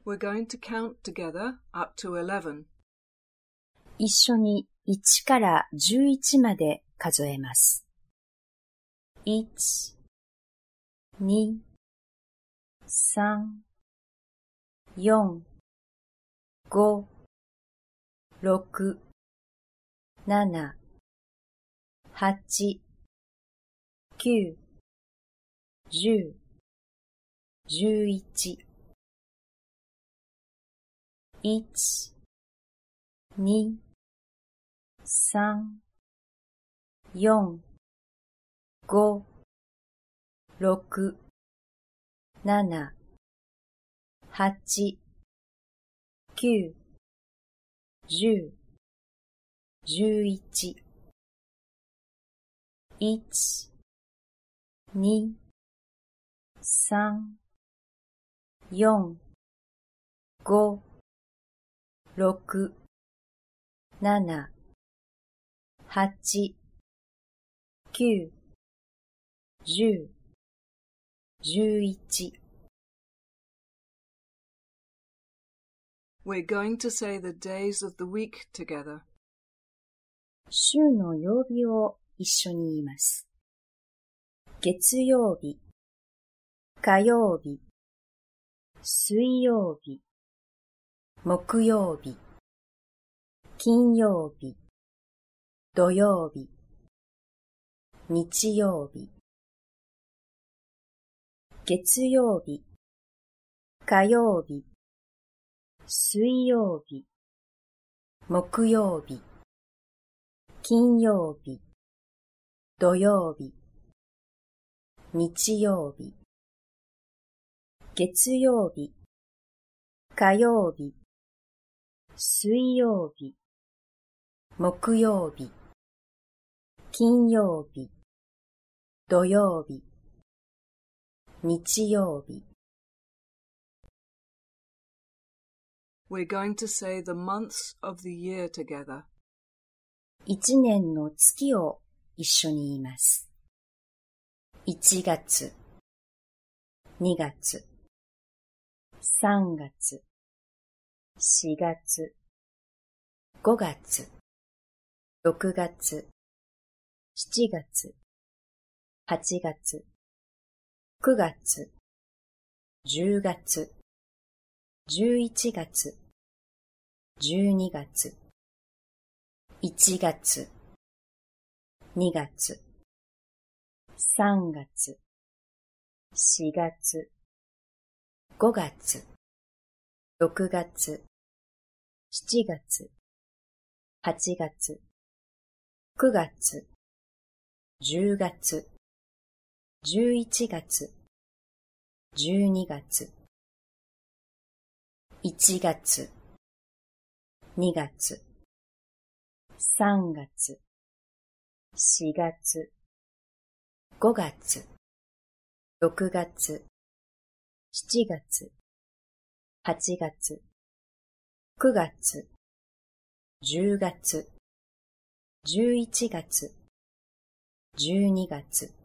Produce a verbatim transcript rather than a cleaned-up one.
We're going to count together up to eleven. 一緒にいちからじゅういちまで数えます。いち、に、さん、よん、ご、ろく、なな、はち、きゅう、じゅう、じゅういち、いち、に、さん、よん、ご、ろく、なな、はち、きゅう、じゅう、じゅういち、いち、に、さん、よん、ご、ろく、なな、はち、きゅう、じゅう、じゅういち。 We're going to say the days of the week together. 週の曜日を一緒に言います。月曜日、火曜日、水曜日、木曜日、金曜日、土曜日、日曜日。月曜日、火曜日、水曜日、木曜日、金曜日、土曜日、日曜日。月曜日、火曜日、水曜日、木曜日、金曜日、土曜日、日曜日。 We're going to say the months of the year together. 一年の月を一緒に言います。いちがつ、にがつ、さんがつ、しがつ、ごがつ、ろくがつ、しちがつ、はちがつ、くがつ、じゅうがつ、じゅういちがつ、じゅうにがつ、いちがつ、にがつ、さんがつ、しがつ、ごがつ、ろくがつ、しちがつ、はちがつ、くがつ、じゅうがつ、じゅういちがつ、じゅうにがつ、いちがつ、にがつ、さんがつ、しがつ、ごがつ、ろくがつ、しちがつ、はちがつ、くがつ、じゅうがつ、じゅういちがつ、じゅうにがつ。